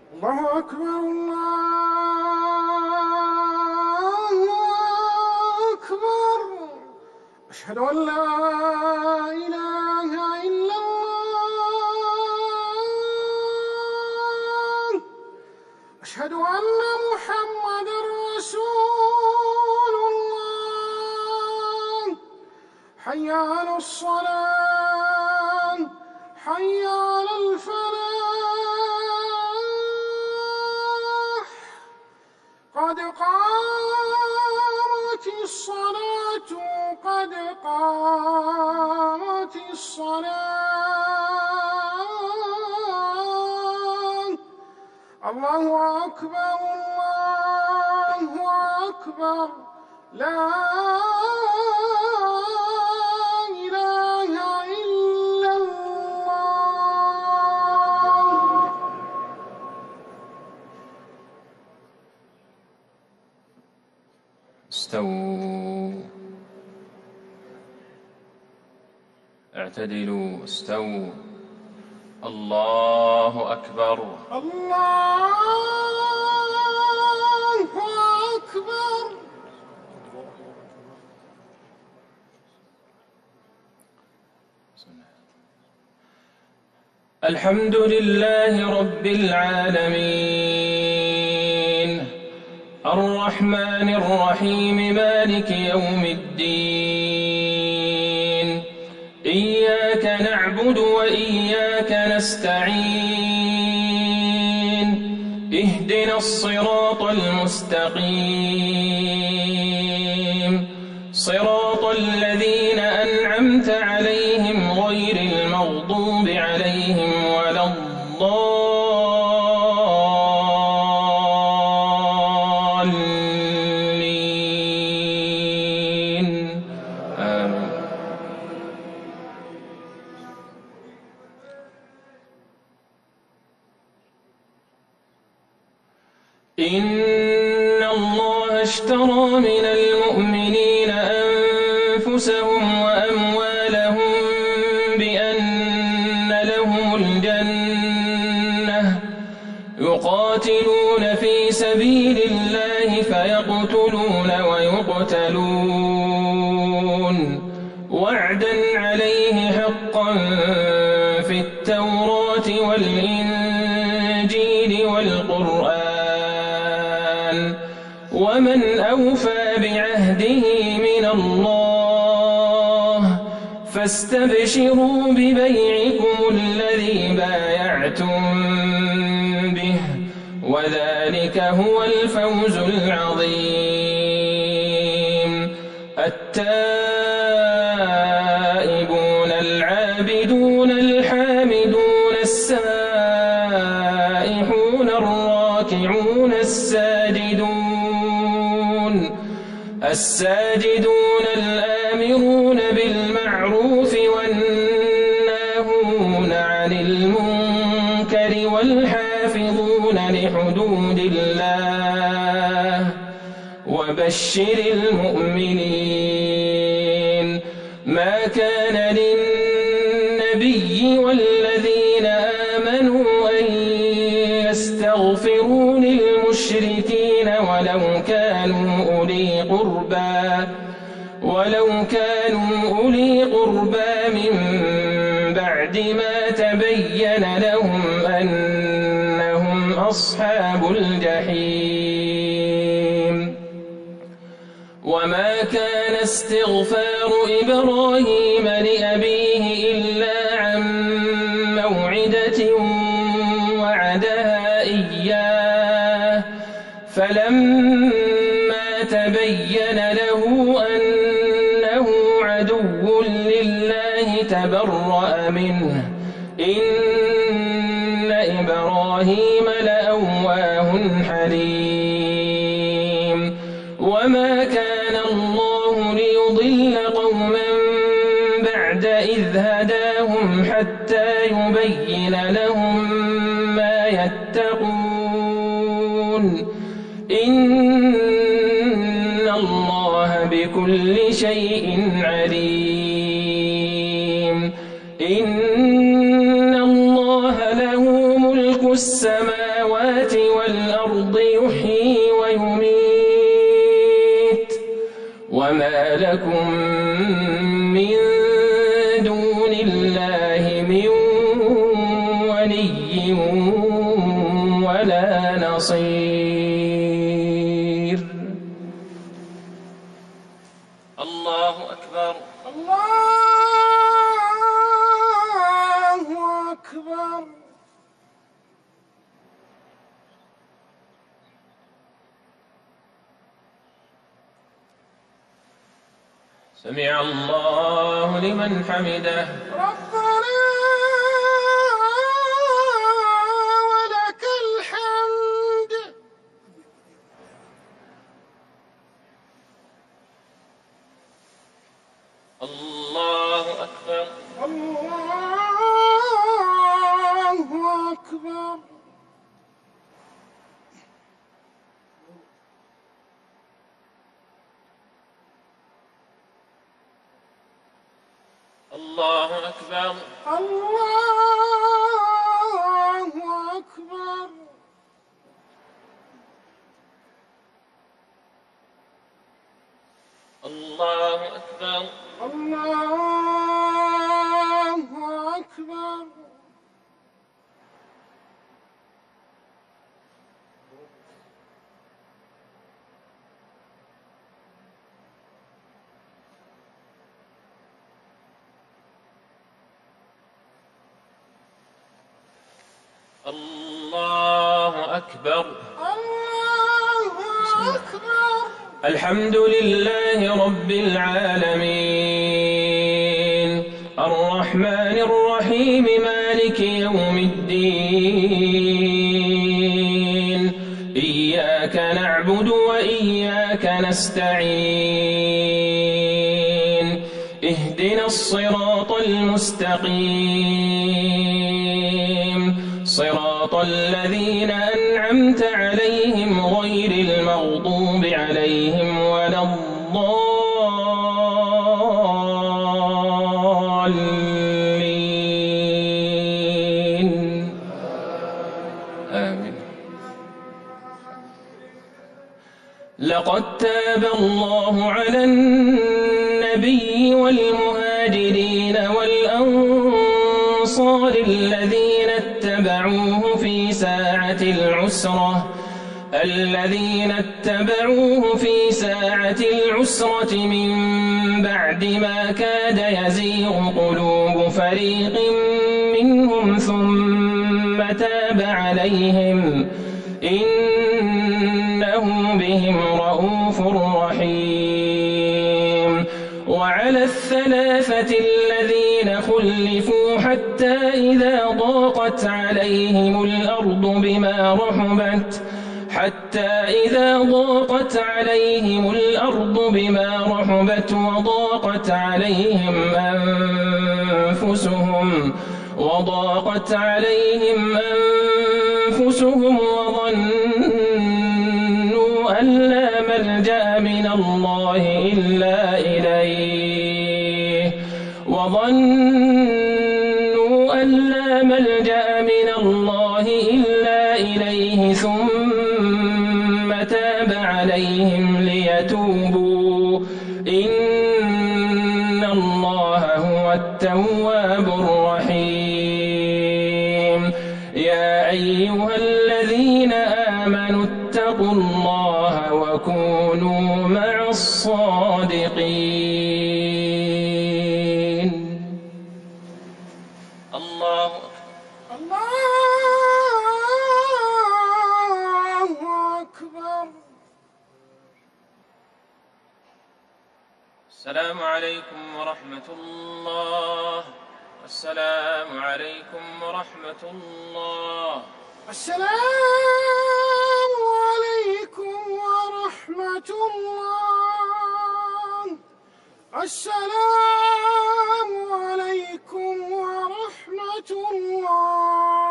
الله أكبر الله أكبر. أشهد أن لا إله إلا الله. أشهد أن محمدًا رسول الله. حي على الصلاة، حي على الفلاح، قد قامت الصلاة، قد قامت الصلاة. الله أكبر الله أكبر. لا إله إلا الله. استووا، اعتدلوا، استووا. الله أكبر. الله أكبر. الحمد لله رب العالمين، الرحمن الرحيم، مالك يوم الدين. إياك نعبد وإياك نستعين، اهدنا الصراط المستقيم، صراط الذين أنعمت عليهم غير المغضوب عليهم ولا الضالين. آمين. إن الله اشترى من المؤمنين أنفسهم وأموالهم بأن لهم الجنة، يقاتلون في سبيل الله فيقتلون ويقتلون، وعدا عليه حقا في التوراة والإنجيل والقرآن، ومن أوفى بعهده من الله، فاستبشروا ببيعكم الذي بايعتم به، وذلك هو الفوز العظيم. التائبون العابدون الحامدون السائحون الراكعون الساجدون الآمرون بالمعروف والناهون عن المنكر والحافظون لحدود الله، وبشر المؤمنين. ما كان للنبي والذين آمنوا أن يستغفروا للمشركين ولو كانوا أولي قربى من بعد ما تبين لهم أنهم أصحاب الجحيم. وما كان استغفار إبراهيم لأبيه إلا عن موعدة وعدها إياه، فلما تبين له أنه عدو لله تبرأ منه، إن إبراهيم لأواه حليم. وما كان الله ليضل قوما بعد إذ هداهم حتى يبين لهم ما يتقون، إن الله بكل شيء عليم. إن الله له ملك السماوات والأرض يحيي ويميت وما لكم من دون الله من ولي ولا نصير. الله أكبر. الله أكبر. سمع الله لمن حمده. ربنا ولك الحمد. الله أكبر. الله أكبر. الله أكبر. الله أكبر. الله أكبر. الله أكبر. الله أكبر. الله أكبر. الحمد لله رب العالمين الرحمن الرحيم مالك يوم الدين إياك نعبد وإياك نستعين اهدنا الصراط المستقيم صراط الذين أنعمت عليهم غير المغضوب عليهم ولا الضالين آمين. لقد تاب الله على النبي والمهاجرين والأنصار الذين اتبعوه في ساعة العسرة من بعد ما كاد يزيغ قلوب فريق منهم ثم تاب عليهم إنه بهم رءوف رحيم. وعلى الثلاثة الذين خلفوا حتى إذا ضاقت عليهم الأرض بما رحبت وضاقت عليهم أنفسهم وظنوا أن لا ملجأ من الله إلا إليه ثم تاب عليهم ليتوبوا إن الله هو التواب الرحيم. يا أيها الذين آمنوا اتقوا الله وكونوا مع الصادقين. الله أكبر. السلام عليكم ورحمة الله. السلام عليكم ورحمة الله. السلام عليكم ورحمة الله. السلام عليكم ورحمة الله.